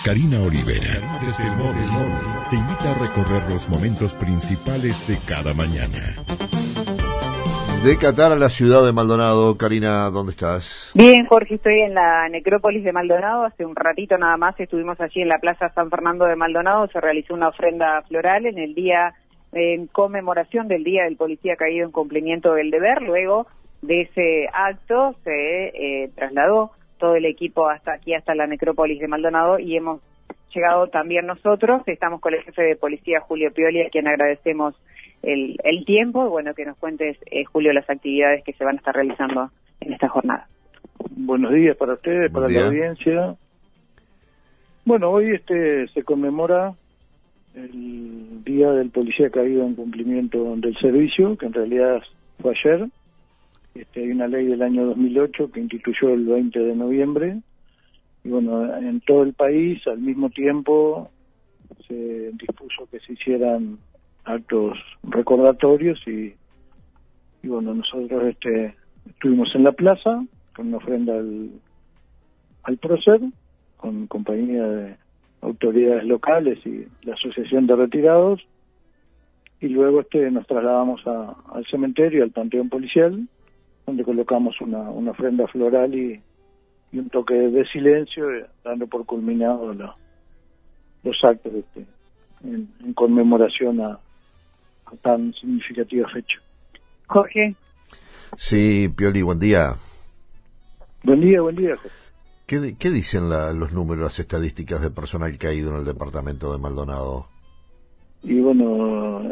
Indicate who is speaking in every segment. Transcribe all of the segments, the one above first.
Speaker 1: Karina Olivera, desde el móvil, te invita a recorrer los momentos principales de cada mañana.
Speaker 2: De Qatar a la ciudad de Maldonado. Karina, ¿dónde estás?
Speaker 3: Bien, Jorge, estoy en la necrópolis de Maldonado. Hace un ratito nada más estuvimos allí en la Plaza San Fernando de Maldonado. Se realizó una ofrenda floral en el día, en conmemoración del Día del Policía Caído en Cumplimiento del Deber. Luego de ese acto se trasladó todo el equipo hasta aquí, hasta la necrópolis de Maldonado, y hemos llegado también nosotros. Estamos con el jefe de policía, Julio Pioli, a quien agradecemos el tiempo. Bueno, que nos cuentes, Julio, las actividades que se van a estar realizando en esta jornada.
Speaker 4: Buenos días para ustedes, para la audiencia. Bueno, hoy se conmemora el Día del Policía Caído en Cumplimiento del Servicio, que en realidad fue ayer. Hay una ley del año 2008 que instituyó el 20 de noviembre, y bueno, en todo el país al mismo tiempo se dispuso que se hicieran actos recordatorios y bueno, nosotros estuvimos en la plaza con una ofrenda al prócer, con compañía de autoridades locales y la Asociación de Retirados, y luego nos trasladamos al cementerio, al Panteón Policial, donde colocamos una ofrenda floral y un toque de silencio, dando por culminado los actos en conmemoración a tan significativa fecha.
Speaker 3: Jorge.
Speaker 2: Sí, Pioli, buen día.
Speaker 4: Buen día, Jorge.
Speaker 2: ¿Qué dicen los números, las estadísticas de personal caído en el departamento de Maldonado?
Speaker 4: Y bueno,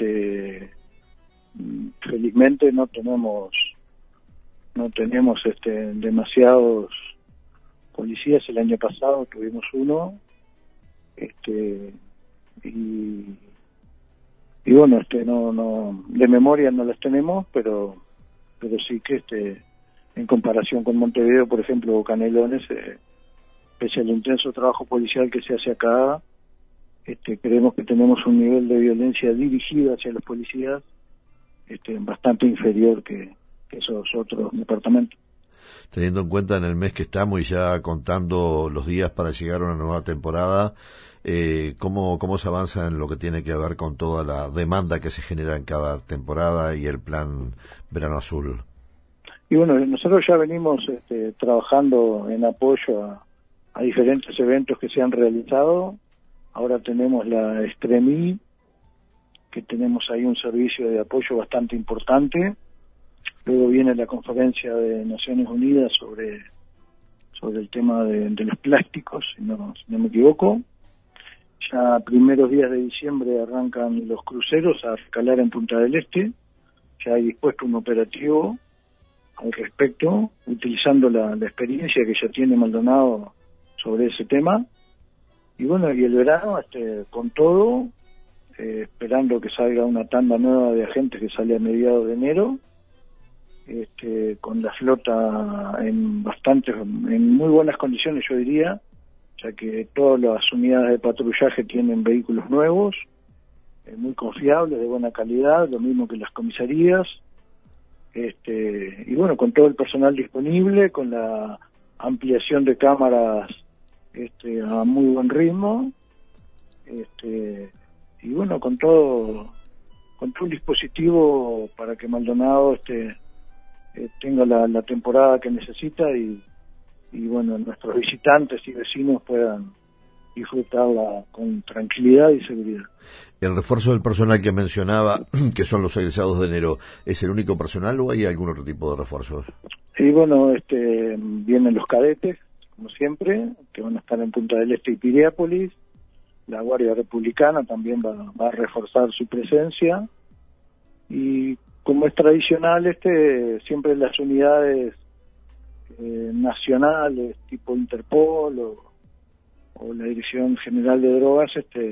Speaker 4: felizmente no tenemos demasiados policías. El año pasado tuvimos uno, y bueno, no de memoria no las tenemos, pero sí que en comparación con Montevideo, por ejemplo, o Canelones, pese al intenso trabajo policial que se hace acá, creemos que tenemos un nivel de violencia dirigida hacia los policías bastante inferior que esos otros departamentos.
Speaker 2: Teniendo en cuenta en el mes que estamos y ya contando los días para llegar a una nueva temporada, ¿cómo se avanza en lo que tiene que ver con toda la demanda que se genera en cada temporada y el plan Verano Azul?
Speaker 4: Y bueno, nosotros ya venimos trabajando en apoyo a diferentes eventos que se han realizado. Ahora tenemos la Extremi, que tenemos ahí un servicio de apoyo bastante importante. Luego viene la conferencia de Naciones Unidas sobre el tema de los plásticos, si no me equivoco. Ya primeros días de diciembre arrancan los cruceros a escalar en Punta del Este. Ya hay dispuesto un operativo al respecto, utilizando la experiencia que ya tiene Maldonado sobre ese tema. Y bueno, y el verano, con todo, esperando que salga una tanda nueva de agentes que sale a mediados de enero, con la flota en muy buenas condiciones, yo diría, ya que todas las unidades de patrullaje tienen vehículos nuevos, muy confiables, de buena calidad, lo mismo que las comisarías, y bueno, con todo el personal disponible, con la ampliación de cámaras a muy buen ritmo, y bueno, con todo un dispositivo para que Maldonado tenga la temporada que necesita y bueno, nuestros visitantes y vecinos puedan disfrutarla con tranquilidad y seguridad.
Speaker 2: ¿El refuerzo del personal que mencionaba, que son los egresados de enero, es el único personal o hay algún otro tipo de refuerzos?
Speaker 4: Y bueno, vienen los cadetes, como siempre, que van a estar en Punta del Este y Piriápolis. La Guardia Republicana también va a reforzar su presencia, y como es tradicional, siempre las unidades nacionales tipo Interpol o la Dirección General de Drogas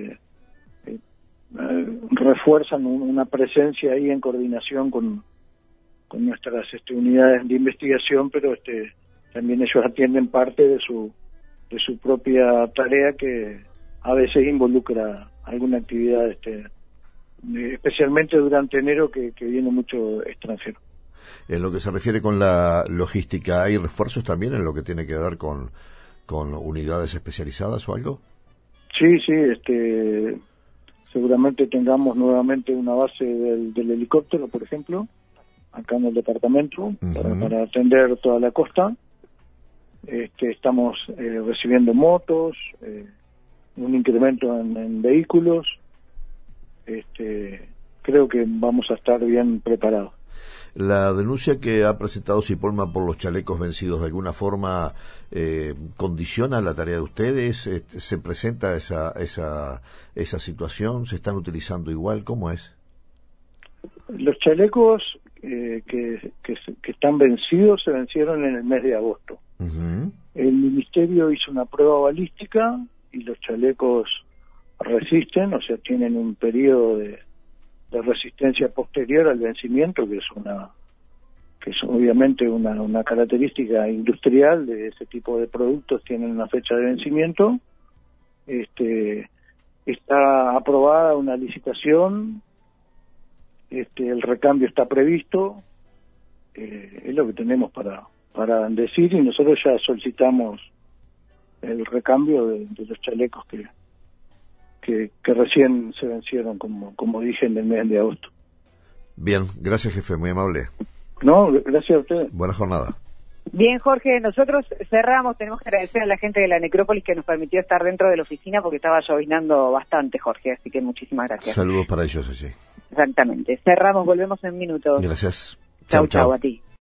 Speaker 4: refuerzan una presencia ahí en coordinación con nuestras unidades de investigación, pero también ellos atienden parte de su propia tarea, que a veces involucra alguna actividad especialmente durante enero, que viene mucho extranjero.
Speaker 2: En lo que se refiere con la logística, ¿hay refuerzos también en lo que tiene que ver con unidades especializadas o algo?
Speaker 4: Sí, seguramente tengamos nuevamente una base del helicóptero, por ejemplo, acá en el departamento, para atender toda la costa. Estamos recibiendo motos, un incremento en vehículos. Creo que vamos a estar bien preparados.
Speaker 2: La denuncia que ha presentado Cipolma por los chalecos vencidos, ¿de alguna forma condiciona la tarea de ustedes? ¿Se presenta esa situación? ¿Se están utilizando igual? ¿Cómo es?
Speaker 4: Los chalecos que están vencidos se vencieron en el mes de agosto. El Ministerio hizo una prueba balística y los chalecos resisten, o sea, tienen un periodo de resistencia posterior al vencimiento, que es obviamente una característica industrial de ese tipo de productos, tienen una fecha de vencimiento. Está aprobada una licitación, el recambio está previsto, es lo que tenemos para decir, y nosotros ya solicitamos el recambio de los chalecos que recién se vencieron, como dije, en el mes de agosto.
Speaker 2: Bien, gracias, jefe, muy amable.
Speaker 4: No, gracias a ustedes.
Speaker 2: Buena jornada.
Speaker 3: Bien, Jorge, nosotros cerramos, tenemos que agradecer a la gente de la Necrópolis que nos permitió estar dentro de la oficina porque estaba lloviznando bastante, Jorge, así que muchísimas gracias.
Speaker 2: Saludos para ellos allí.
Speaker 3: Exactamente. Cerramos, volvemos en minutos.
Speaker 2: Gracias.
Speaker 3: Chau, a ti.